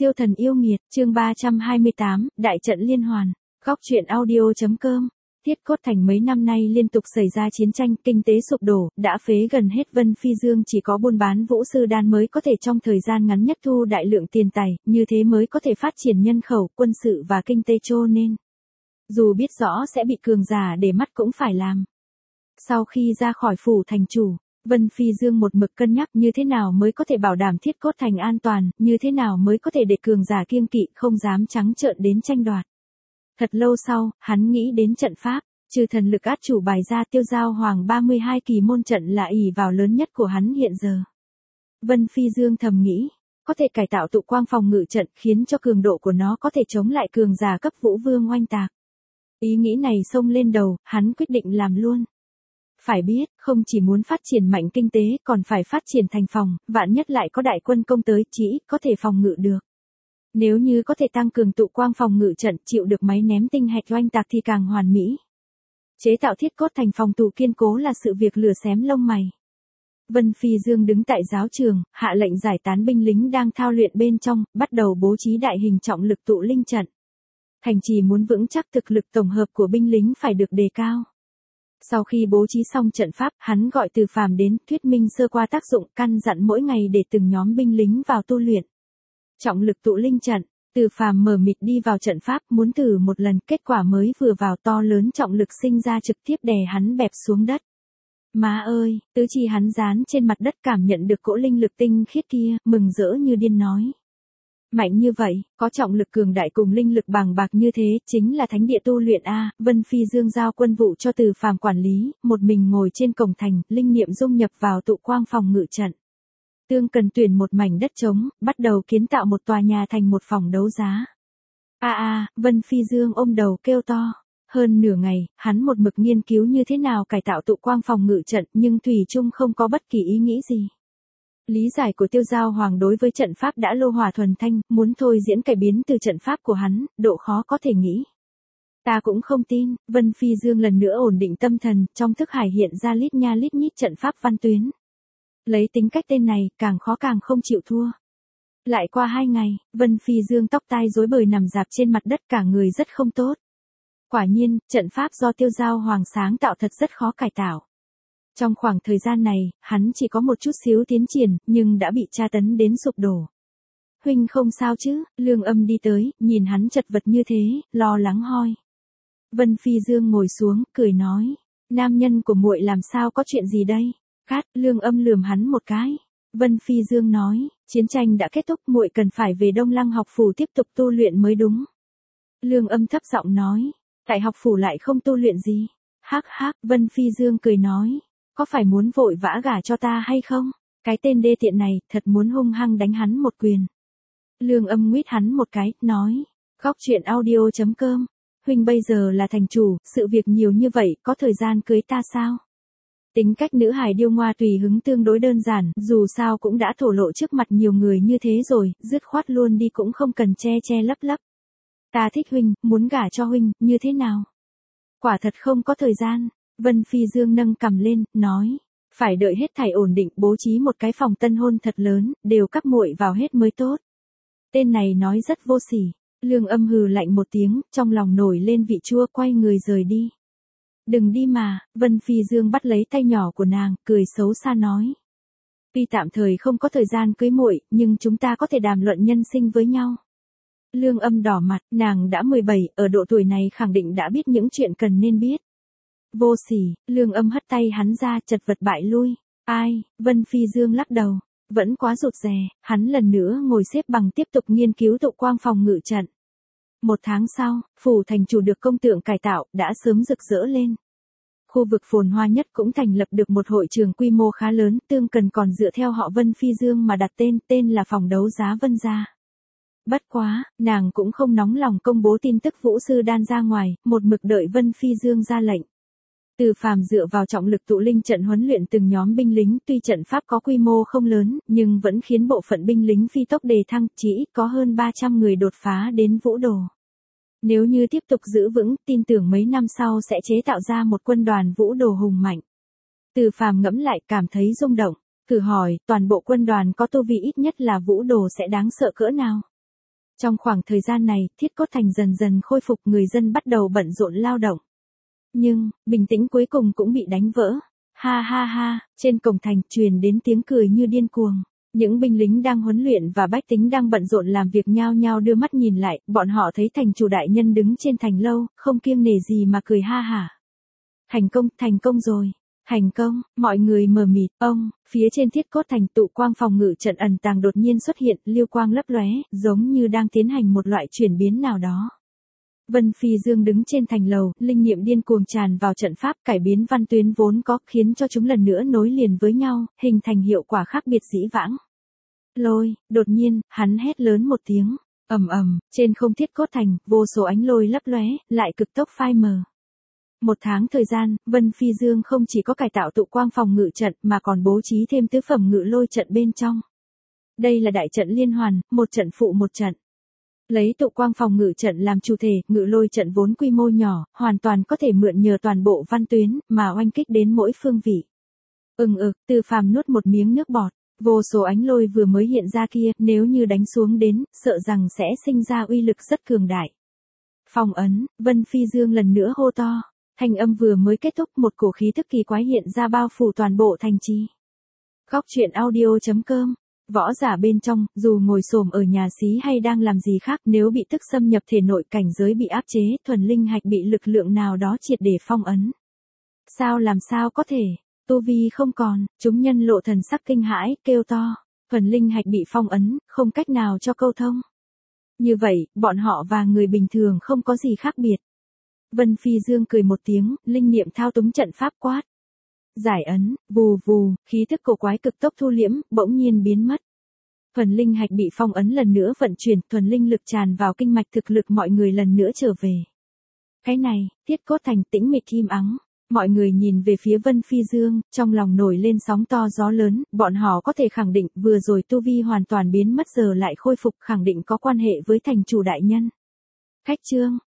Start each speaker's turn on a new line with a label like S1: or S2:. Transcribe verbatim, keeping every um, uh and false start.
S1: Siêu thần yêu nghiệt, chương ba trăm hai mươi tám, đại trận liên hoàn. Góc truyện audio.com. Thiết Cốt Thành mấy năm nay liên tục xảy ra chiến tranh, kinh tế sụp đổ, đã phế gần hết. Vân Phi Dương chỉ có buôn bán vũ sư đan mới có thể trong thời gian ngắn nhất thu đại lượng tiền tài, như thế mới có thể phát triển nhân khẩu, quân sự và kinh tế, cho nên dù biết rõ sẽ bị cường giả để mắt cũng phải làm. Sau khi ra khỏi phủ thành chủ, Vân Phi Dương một mực cân nhắc như thế nào mới có thể bảo đảm Thiết Cốt Thành an toàn, như thế nào mới có thể để cường giả kiêng kỵ không dám trắng trợn đến tranh đoạt. Thật lâu sau, hắn nghĩ đến trận pháp, trừ thần lực át chủ bài ra, Tiêu Giao Hoàng ba mươi hai kỳ môn trận là ỷ vào lớn nhất của hắn hiện giờ. Vân Phi Dương thầm nghĩ, có thể cải tạo tụ quang phòng ngự trận khiến cho cường độ của nó có thể chống lại cường giả cấp vũ vương oanh tạc. Ý nghĩ này xông lên đầu, hắn quyết định làm luôn. Phải biết, không chỉ muốn phát triển mạnh kinh tế, còn phải phát triển thành phòng, vạn nhất lại có đại quân công tới, chỉ ít có thể phòng ngự được. Nếu như có thể tăng cường tụ quang phòng ngự trận, chịu được máy ném tinh hạch oanh tạc thì càng hoàn mỹ. Chế tạo Thiết Cốt Thành phòng tụ kiên cố là sự việc lửa xém lông mày. Vân Phi Dương đứng tại giáo trường, hạ lệnh giải tán binh lính đang thao luyện bên trong, bắt đầu bố trí đại hình trọng lực tụ linh trận. Thành trì muốn vững chắc, thực lực tổng hợp của binh lính phải được đề cao. Sau khi bố trí xong trận pháp, hắn gọi Từ Phàm đến, thuyết minh sơ qua tác dụng, căn dặn mỗi ngày để từng nhóm binh lính vào tu luyện. Trọng lực tụ linh trận, Từ Phàm mờ mịt đi vào trận pháp, muốn thử một lần, kết quả mới vừa vào to lớn trọng lực sinh ra trực tiếp đè hắn bẹp xuống đất. Má ơi, tứ chi hắn dán trên mặt đất cảm nhận được cỗ linh lực tinh khiết kia, mừng rỡ như điên nói. Mạnh như vậy, có trọng lực cường đại cùng linh lực bàng bạc như thế, chính là thánh địa tu luyện a. Vân Phi Dương giao quân vụ cho Từ Phàm quản lý, một mình ngồi trên cổng thành, linh niệm dung nhập vào tụ quang phòng ngự trận. Tương cần tuyển một mảnh đất trống, bắt đầu kiến tạo một tòa nhà thành một phòng đấu giá. A a, Vân Phi Dương ôm đầu kêu to. Hơn nửa ngày, hắn một mực nghiên cứu như thế nào cải tạo tụ quang phòng ngự trận, nhưng thủy chung không có bất kỳ ý nghĩ gì. Lý giải của Tiêu Giao Hoàng đối với trận pháp đã lô hỏa thuần thanh, muốn thôi diễn cải biến từ trận pháp của hắn, độ khó có thể nghĩ. Ta cũng không tin. Vân Phi Dương lần nữa ổn định tâm thần, trong thức hải hiện ra lít nha lít nhít trận pháp văn tuyến. Lấy tính cách tên này, càng khó càng không chịu thua. Lại qua hai ngày, Vân Phi Dương tóc tai rối bời nằm rạp trên mặt đất, cả người rất không tốt. Quả nhiên, trận pháp do Tiêu Giao Hoàng sáng tạo thật rất khó cải tạo. Trong khoảng thời gian này, hắn chỉ có một chút xíu tiến triển, nhưng đã bị tra tấn đến sụp đổ. Huynh không sao chứ? Lương Âm đi tới, nhìn hắn chật vật như thế, lo lắng hoi. Vân Phi Dương ngồi xuống, cười nói, nam nhân của muội làm sao có chuyện gì đây? Cát, Lương Âm lườm hắn một cái. Vân Phi Dương nói, chiến tranh đã kết thúc, muội cần phải về Đông Lăng học phủ tiếp tục tu luyện mới đúng. Lương Âm thấp giọng nói, tại học phủ lại không tu luyện gì? Hắc hắc, Vân Phi Dương cười nói, có phải muốn vội vã gả cho ta hay không? Cái tên đê tiện này, thật muốn hung hăng đánh hắn một quyền. Lương Âm nguyết hắn một cái, nói, góc truyện audio.com, huynh bây giờ là thành chủ, sự việc nhiều như vậy, có thời gian cưới ta sao? Tính cách nữ hài điêu ngoa tùy hứng tương đối đơn giản, dù sao cũng đã thổ lộ trước mặt nhiều người như thế rồi, dứt khoát luôn đi cũng không cần che che lấp lấp. Ta thích huynh, muốn gả cho huynh, như thế nào? Quả thật không có thời gian. Vân Phi Dương nâng cằm lên, nói, phải đợi hết thảy ổn định, bố trí một cái phòng tân hôn thật lớn, đều các muội vào hết mới tốt. Tên này nói rất vô sỉ. Lương Âm hừ lạnh một tiếng, trong lòng nổi lên vị chua, quay người rời đi. Đừng đi mà. Vân Phi Dương bắt lấy tay nhỏ của nàng, cười xấu xa nói, tuy tạm thời không có thời gian cưới muội, nhưng chúng ta có thể đàm luận nhân sinh với nhau. Lương Âm đỏ mặt, nàng đã mười bảy, ở độ tuổi này khẳng định đã biết những chuyện cần nên biết. Vô sỉ. Lương Âm hất tay hắn ra, chật vật bại lui. Ai? Vân Phi Dương lắc đầu, vẫn quá rụt rè. Hắn lần nữa ngồi xếp bằng tiếp tục nghiên cứu tụ quang phòng ngự trận. Một tháng sau, phủ thành chủ được công tượng cải tạo, đã sớm rực rỡ lên. Khu vực phồn hoa nhất cũng thành lập được một hội trường quy mô khá lớn, Tương Cần còn dựa theo họ Vân Phi Dương mà đặt tên, tên là phòng đấu giá Vân Gia. Bất quá, nàng cũng không nóng lòng công bố tin tức vũ sư đan ra ngoài, một mực đợi Vân Phi Dương ra lệnh. Từ Phàm dựa vào trọng lực tụ linh trận huấn luyện từng nhóm binh lính, tuy trận pháp có quy mô không lớn, nhưng vẫn khiến bộ phận binh lính phi tốc đề thăng, chỉ ít có hơn ba trăm người đột phá đến vũ đồ. Nếu như tiếp tục giữ vững, tin tưởng mấy năm sau sẽ chế tạo ra một quân đoàn vũ đồ hùng mạnh. Từ Phàm ngẫm lại, cảm thấy rung động, thử hỏi, toàn bộ quân đoàn có tu vi ít nhất là vũ đồ sẽ đáng sợ cỡ nào? Trong khoảng thời gian này, Thiết Cốt Thành dần dần khôi phục, người dân bắt đầu bận rộn lao động. Nhưng, bình tĩnh cuối cùng cũng bị đánh vỡ. Ha ha ha, trên cổng thành truyền đến tiếng cười như điên cuồng. Những binh lính đang huấn luyện và bách tính đang bận rộn làm việc nhao nhao đưa mắt nhìn lại, bọn họ thấy thành chủ đại nhân đứng trên thành lâu, không kiêng nể gì mà cười ha hả. Thành công, thành công rồi. Thành công, mọi người mờ mịt, ông, phía trên Thiết Cốt Thành tụ quang phòng ngự trận ẩn tàng đột nhiên xuất hiện, lưu quang lấp lóe, giống như đang tiến hành một loại chuyển biến nào đó. Vân Phi Dương đứng trên thành lầu, linh nghiệm điên cuồng tràn vào trận pháp, cải biến văn tuyến vốn có, khiến cho chúng lần nữa nối liền với nhau, hình thành hiệu quả khác biệt dĩ vãng. Lôi, đột nhiên, hắn hét lớn một tiếng, ầm ầm, trên không Thiết Cốt Thành, vô số ánh lôi lấp lóe, lại cực tốc phai mờ. Một tháng thời gian, Vân Phi Dương không chỉ có cải tạo tụ quang phòng ngự trận mà còn bố trí thêm tứ phẩm ngự lôi trận bên trong. Đây là đại trận liên hoàn, một trận phụ một trận. Lấy tụ quang phòng ngự trận làm chủ thể, ngự lôi trận vốn quy mô nhỏ, hoàn toàn có thể mượn nhờ toàn bộ văn tuyến, mà oanh kích đến mỗi phương vị. Ừng ực, Từ Phàm nuốt một miếng nước bọt, vô số ánh lôi vừa mới hiện ra kia, nếu như đánh xuống đến, sợ rằng sẽ sinh ra uy lực rất cường đại. Phong ấn, Vân Phi Dương lần nữa hô to. Thanh âm vừa mới kết thúc, một cổ khí tức kỳ quái hiện ra bao phủ toàn bộ thành trì. Góc truyện audio chấm com. Võ giả bên trong, dù ngồi xổm ở nhà xí hay đang làm gì khác, nếu bị tức xâm nhập thể nội, cảnh giới bị áp chế, thuần linh hạch bị lực lượng nào đó triệt để phong ấn. Sao làm sao có thể? Tu vi không còn, chúng nhân lộ thần sắc kinh hãi, kêu to. Thuần linh hạch bị phong ấn, không cách nào cho câu thông. Như vậy, bọn họ và người bình thường không có gì khác biệt. Vân Phi Dương cười một tiếng, linh niệm thao túng trận pháp quát. Giải ấn, vù vù, khí thức cổ quái cực tốc thu liễm, bỗng nhiên biến mất. Thuần linh hạch bị phong ấn lần nữa vận chuyển, thuần linh lực tràn vào kinh mạch, thực lực mọi người lần nữa trở về. Cái này, Thiết Cốt Thành tĩnh mịch im ắng. Mọi người nhìn về phía Vân Phi Dương, trong lòng nổi lên sóng to gió lớn, bọn họ có thể khẳng định vừa rồi tu vi hoàn toàn biến mất giờ lại khôi phục, khẳng định có quan hệ với thành chủ đại nhân. Khách trương,